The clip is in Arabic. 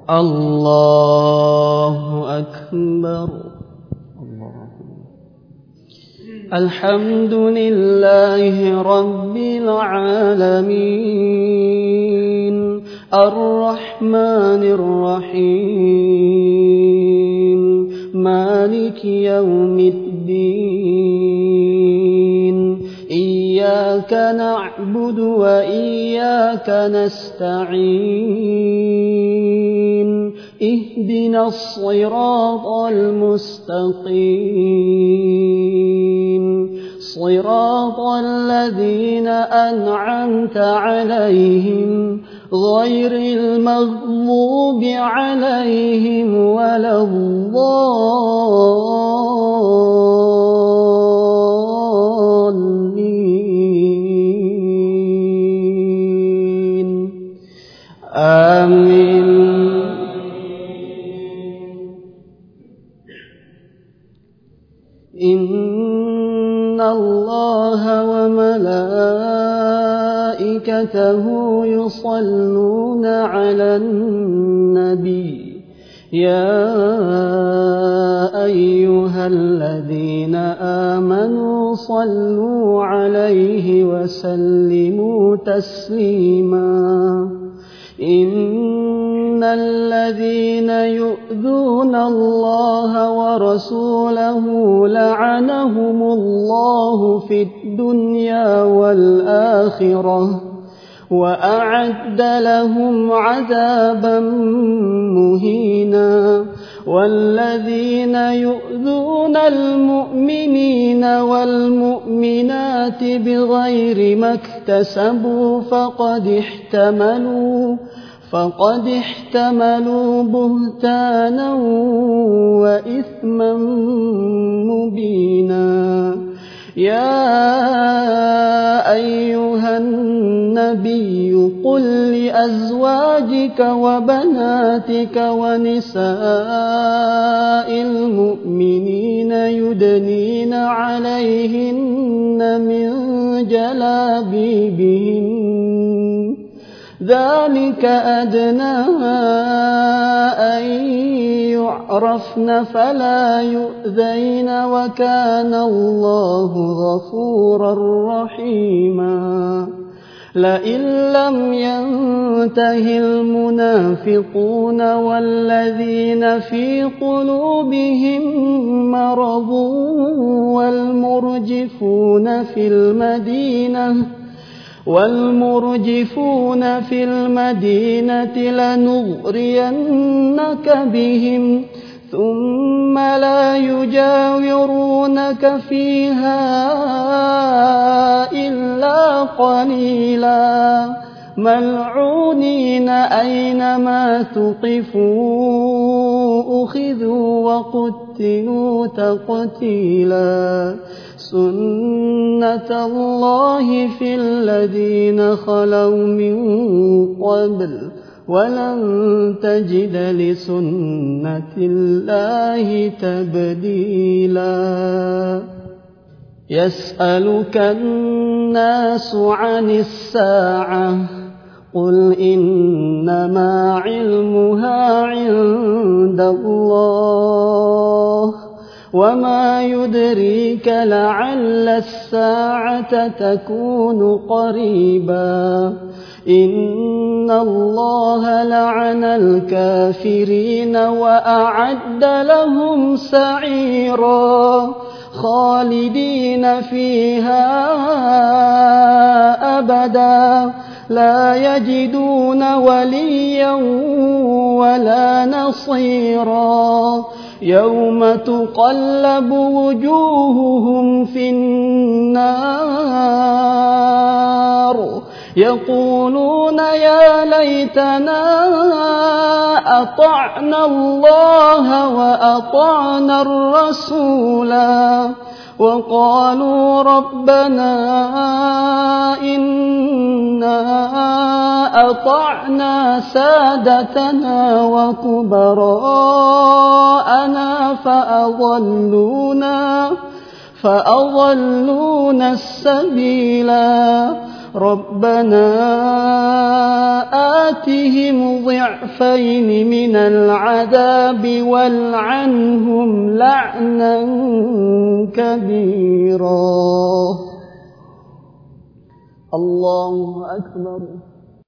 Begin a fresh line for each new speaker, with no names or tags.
الله أكبر. الحمد لله رب العالمين الرحمن الرحيم مالك يوم الدين إياك نعبد وإياك نستعين اهدنا الصراط المستقيم صراط الذين أنعمت عليهم غير المغضوب عليهم ولا الضالين آمين. إن الله وملائكته يصلون على النبي يا أيها الذين آمنوا صلوا عليه وسلموا تسليما. إن الذين يؤذون الله ورسوله لعنهم الله في الدنيا والآخرة وأعد لهم عذابا مهينا. والذين يؤذون المؤمنين والمؤمنات بغير ما اكتسبوا فقد احتملوا بهتانا وإثما مبينا. يا أيها النبي قل لأزواجك وبناتك ونساء المؤمنين يدنين عليهن من جلابيبهن ذلك أدنى أن يعرفن فلا يؤذين وكان الله غفورا رحيما. لئن لم ينته المنافقون والذين في قلوبهم مرض والمرجفون في المدينة لنغرينك بهم ثم لا يجاورونك فيها إلا قليلا ملعونين أينما ثقفوا أخذوا وقتلوا تقتيلا. سنة الله في الذين خلوا من قبل ولن تجد لسنة الله تبديلا. يسألك الناس عن الساعة قل إنما علمها عند الله وما يدريك لعل الساعة تكون قريبا. إن الله لعن الكافرين وأعد لهم سعيرا خالدين فيها أبدا لا يجدون وليا ولا نصيرا. يوم تقلب وجوههم في النار يقولون يا ليتنا أطعنا الله وأطعنا الرسولا وقالوا ربنا إنا أطعنا سادتنا وكبراءنا فأضلونا السبيلا. ربنا آتهم ضعفين من العذاب والعنهم لعنا كبيرا. الله أكبر.